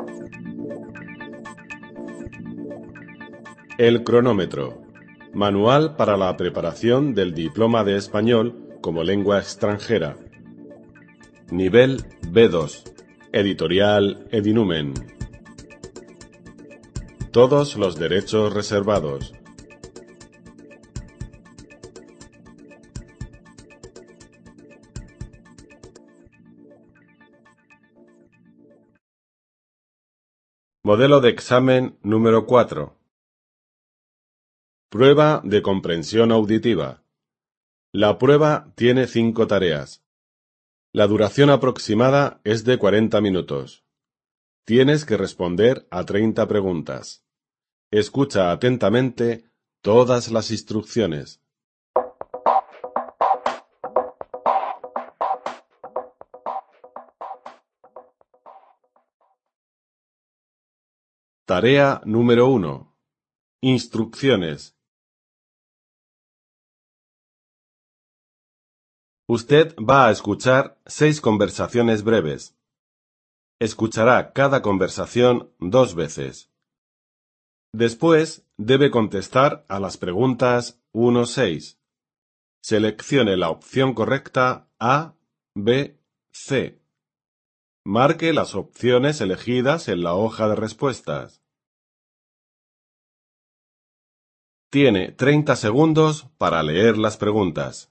El cronómetro. Manual para la preparación del diploma de español como lengua extranjera. Nivel B2. Editorial Edinumen. Todos los derechos reservados. Modelo de examen número 4. Prueba de comprensión auditiva. La prueba tiene 5 tareas. La duración aproximada es de 40 minutos. Tienes que responder a 30 preguntas. Escucha atentamente todas las instrucciones. Tarea número 1. Instrucciones. Usted va a escuchar 6 conversaciones breves. Escuchará cada conversación 2 veces. Después debe contestar a las preguntas 1-6. Seleccione la opción correcta A, B, C. Marque las opciones elegidas en la hoja de respuestas. Tiene 30 segundos para leer las preguntas.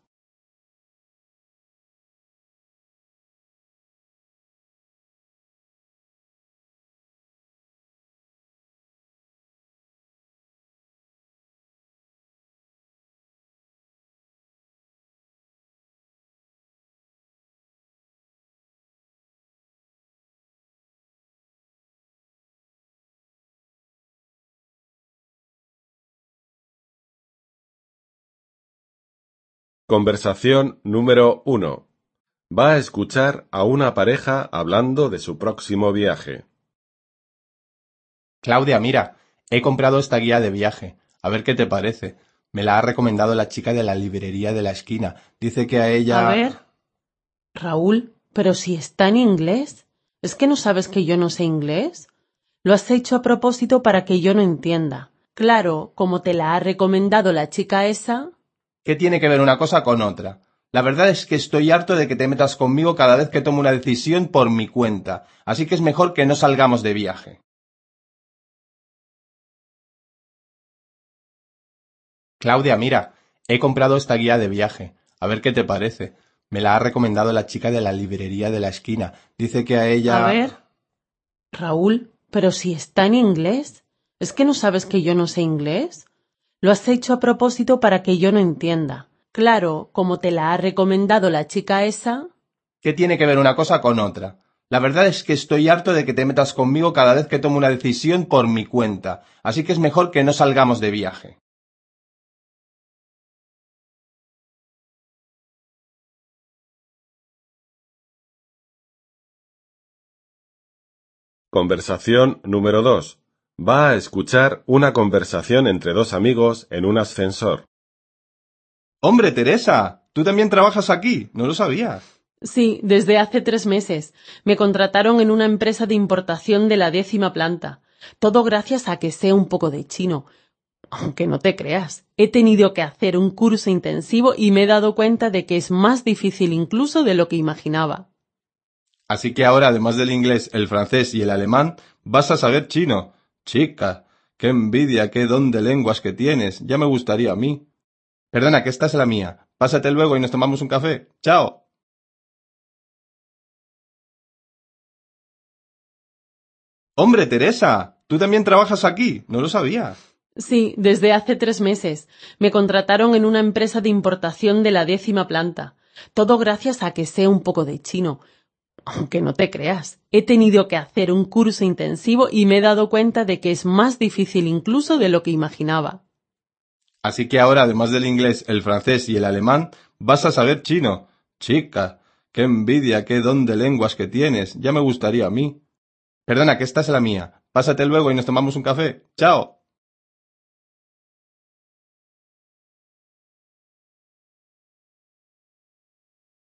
Conversación número 1. Va a escuchar a una pareja hablando de su próximo viaje. Claudia, mira, he comprado esta guía de viaje. A ver qué te parece. Me la ha recomendado la chica de la librería de la esquina. Dice que a ella... A ver, Raúl, pero si está en inglés. ¿Es que no sabes que yo no sé inglés? Lo has hecho a propósito para que yo no entienda. Claro, como te la ha recomendado la chica esa. ¿Qué tiene que ver una cosa con otra? La verdad es que estoy harto de que te metas conmigo cada vez que tomo una decisión por mi cuenta. Así que es mejor que no salgamos de viaje. Claudia, mira, he comprado esta guía de viaje. A ver qué te parece. Me la ha recomendado la chica de la librería de la esquina. Dice que a ella... A ver, Raúl, pero si está en inglés. ¿Es que no sabes que yo no sé inglés? Lo has hecho a propósito para que yo no entienda. Claro, como te la ha recomendado la chica esa. ¿Qué tiene que ver una cosa con otra? La verdad es que estoy harto de que te metas conmigo cada vez que tomo una decisión por mi cuenta. Así que es mejor que no salgamos de viaje. Conversación número 2. Va a escuchar una conversación entre dos amigos en un ascensor. ¡Hombre, Teresa! ¿Tú también trabajas aquí? No lo sabía. Sí, desde hace 3 meses. Me contrataron en una empresa de importación de la 10ª planta. Todo gracias a que sé un poco de chino. Aunque no te creas, he tenido que hacer un curso intensivo y me he dado cuenta de que es más difícil incluso de lo que imaginaba. Así que ahora, además del inglés, el francés y el alemán, vas a saber chino. Chica, qué envidia, qué don de lenguas que tienes. Ya me gustaría a mí. Perdona, que esta es la mía. Pásate luego y nos tomamos un café. ¡Chao! ¡Hombre, Teresa! ¿Tú también trabajas aquí? No lo sabía. Sí, desde hace 3 meses. Me contrataron en una empresa de importación de la 10ª planta. Todo gracias a que sé un poco de chino. Aunque no te creas, he tenido que hacer un curso intensivo y me he dado cuenta de que es más difícil incluso de lo que imaginaba. Así que ahora, además del inglés, el francés y el alemán, vas a saber chino. Chica, qué envidia, qué don de lenguas que tienes. Ya me gustaría a mí. Perdona, que esta es la mía. Pásate luego y nos tomamos un café. ¡Chao!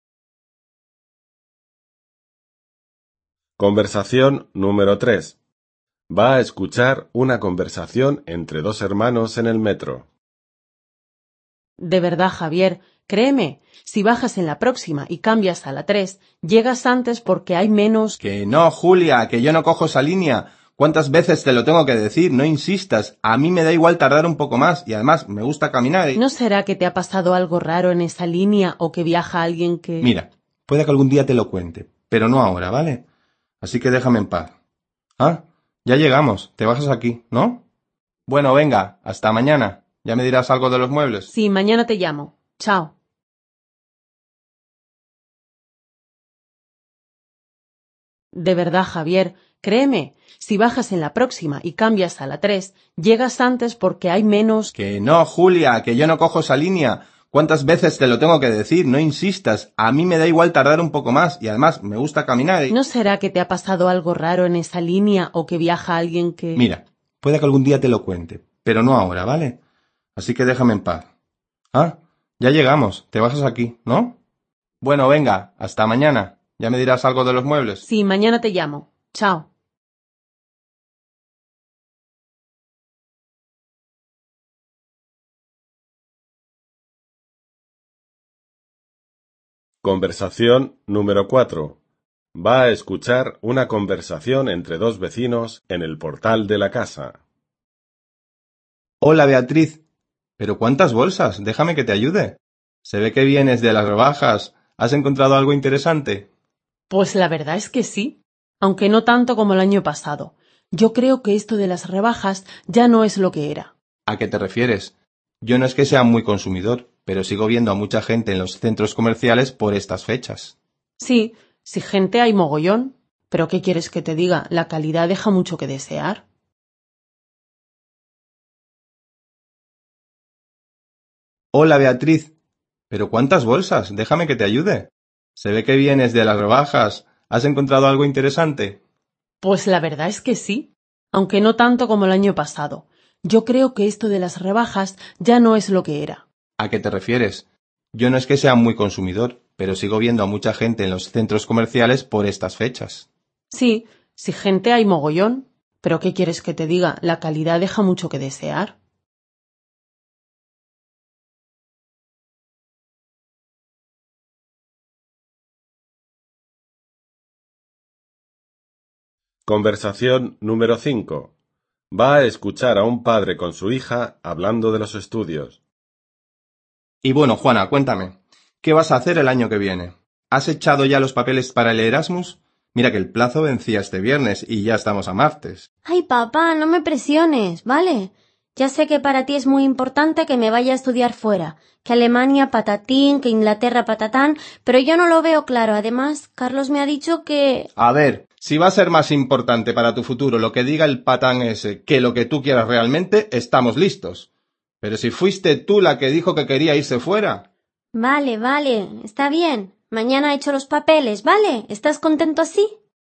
Conversación número 3. Va a escuchar una conversación entre dos hermanos en el metro. De verdad, Javier, créeme, si bajas en la próxima y cambias a la 3, llegas antes porque hay menos... Que no, Julia, que yo no cojo esa línea. ¿Cuántas veces te lo tengo que decir? No insistas. A mí me da igual tardar un poco más y además me gusta caminar y... ¿No será que te ha pasado algo raro en esa línea o que viaja alguien que... Mira, puede que algún día te lo cuente, pero no ahora, ¿vale? Así que déjame en paz. Ah, ya llegamos. Te bajas aquí, ¿no? Bueno, venga, hasta mañana. ¿Ya me dirás algo de los muebles? Sí, mañana te llamo. Chao. De verdad, Javier, créeme, si bajas en la próxima y cambias a la 3, llegas antes porque hay menos... Que no, Julia, que yo no cojo esa línea. ¿Cuántas veces te lo tengo que decir? No insistas. A mí me da igual tardar un poco más y además me gusta caminar y... ¿No será que te ha pasado algo raro en esa línea o que viaja alguien que... Mira, puede que algún día te lo cuente, pero no ahora, ¿vale? Así que déjame en paz. Ah, ya llegamos. Te bajas aquí, ¿no? Bueno, venga, hasta mañana. ¿Ya me dirás algo de los muebles? Sí, mañana te llamo. Chao. Conversación número 4. Va a escuchar una conversación entre dos vecinos en el portal de la casa. Hola, Beatriz. ¿Pero cuántas bolsas? Déjame que te ayude. Se ve que vienes de las rebajas. ¿Has encontrado algo interesante? Pues la verdad es que sí, aunque no tanto como el año pasado. Yo creo que esto de las rebajas ya no es lo que era. ¿A qué te refieres? Yo no es que sea muy consumidor, pero sigo viendo a mucha gente en los centros comerciales por estas fechas. Sí, si gente hay mogollón, pero ¿qué quieres que te diga? La calidad deja mucho que desear. Hola, Beatriz. ¿Pero cuántas bolsas? Déjame que te ayude. Se ve que vienes de las rebajas. ¿Has encontrado algo interesante? Pues la verdad es que sí, aunque no tanto como el año pasado. Yo creo que esto de las rebajas ya no es lo que era. ¿A qué te refieres? Yo no es que sea muy consumidor, pero sigo viendo a mucha gente en los centros comerciales por estas fechas. Sí, si gente hay mogollón, pero ¿qué quieres que te diga? La calidad deja mucho que desear. Conversación número 5. Va a escuchar a un padre con su hija hablando de los estudios. Y bueno, Juana, cuéntame, ¿qué vas a hacer el año que viene? ¿Has echado ya los papeles para el Erasmus? Mira que el plazo vencía este viernes y ya estamos a martes. Ay, papá, no me presiones, ¿vale? Ya sé que para ti es muy importante que me vaya a estudiar fuera, que Alemania patatín, que Inglaterra patatán, pero yo no lo veo claro. Además, Carlos me ha dicho que... A ver, si va a ser más importante para tu futuro lo que diga el patán ese que lo que tú quieras realmente, estamos listos. Pero si fuiste tú la que dijo que quería irse fuera. Vale, vale, está bien. Mañana echo los papeles, ¿vale? ¿Estás contento así?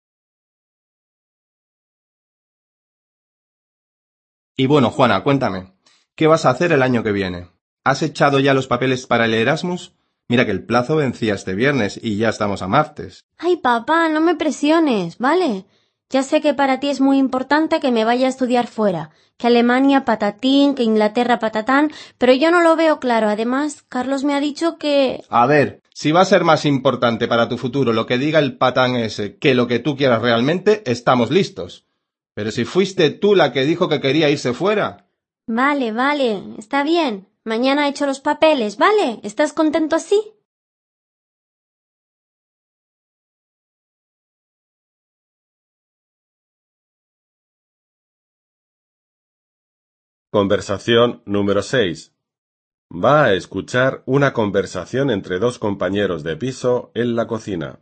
Y bueno, Juana, cuéntame, ¿qué vas a hacer el año que viene? ¿Has echado ya los papeles para el Erasmus? Mira que el plazo vencía este viernes y ya estamos a martes. Ay, papá, no me presiones, ¿vale? Ya sé que para ti es muy importante que me vaya a estudiar fuera, que Alemania patatín, que Inglaterra patatán, pero yo no lo veo claro. Además, Carlos me ha dicho que... A ver, si va a ser más importante para tu futuro lo que diga el patán ese que lo que tú quieras realmente, estamos listos. Pero si fuiste tú la que dijo que quería irse fuera. Vale, vale, está bien. Mañana echo los papeles, ¿vale? ¿Estás contento así? Conversación número 6. Va a escuchar una conversación entre dos compañeros de piso en la cocina.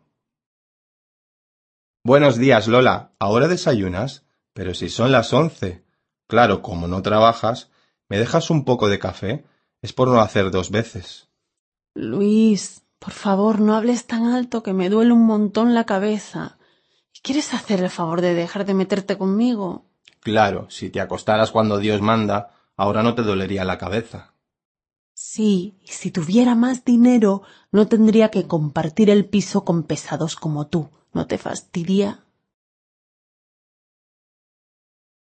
Buenos días, Lola. ¿Ahora desayunas? Pero si son las 11. Claro, como no trabajas, ¿me dejas un poco de café? Es por no hacer 2 veces. Luis, por favor, no hables tan alto que me duele un montón la cabeza. ¿Quieres hacer el favor de dejar de meterte conmigo? Claro, si te acostaras cuando Dios manda, ahora no te dolería la cabeza. Sí, y si tuviera más dinero, no tendría que compartir el piso con pesados como tú. ¿No te fastidia?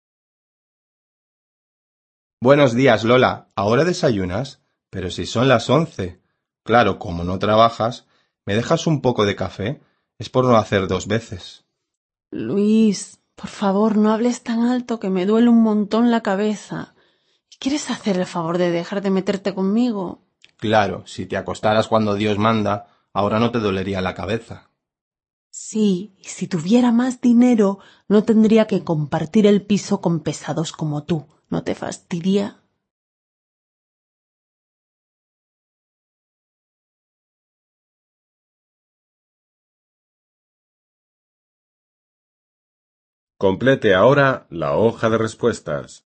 Buenos días, Lola. ¿Ahora desayunas? Pero si son las 11. Claro, como no trabajas, ¿me dejas un poco de café? Es por no hacer 2 veces. Luis, por favor, no hables tan alto que me duele un montón la cabeza. ¿Quieres hacer el favor de dejar de meterte conmigo? Claro, si te acostaras cuando Dios manda, ahora no te dolería la cabeza. Sí, y si tuviera más dinero, no tendría que compartir el piso con pesados como tú. ¿No te fastidia? Complete ahora la hoja de respuestas.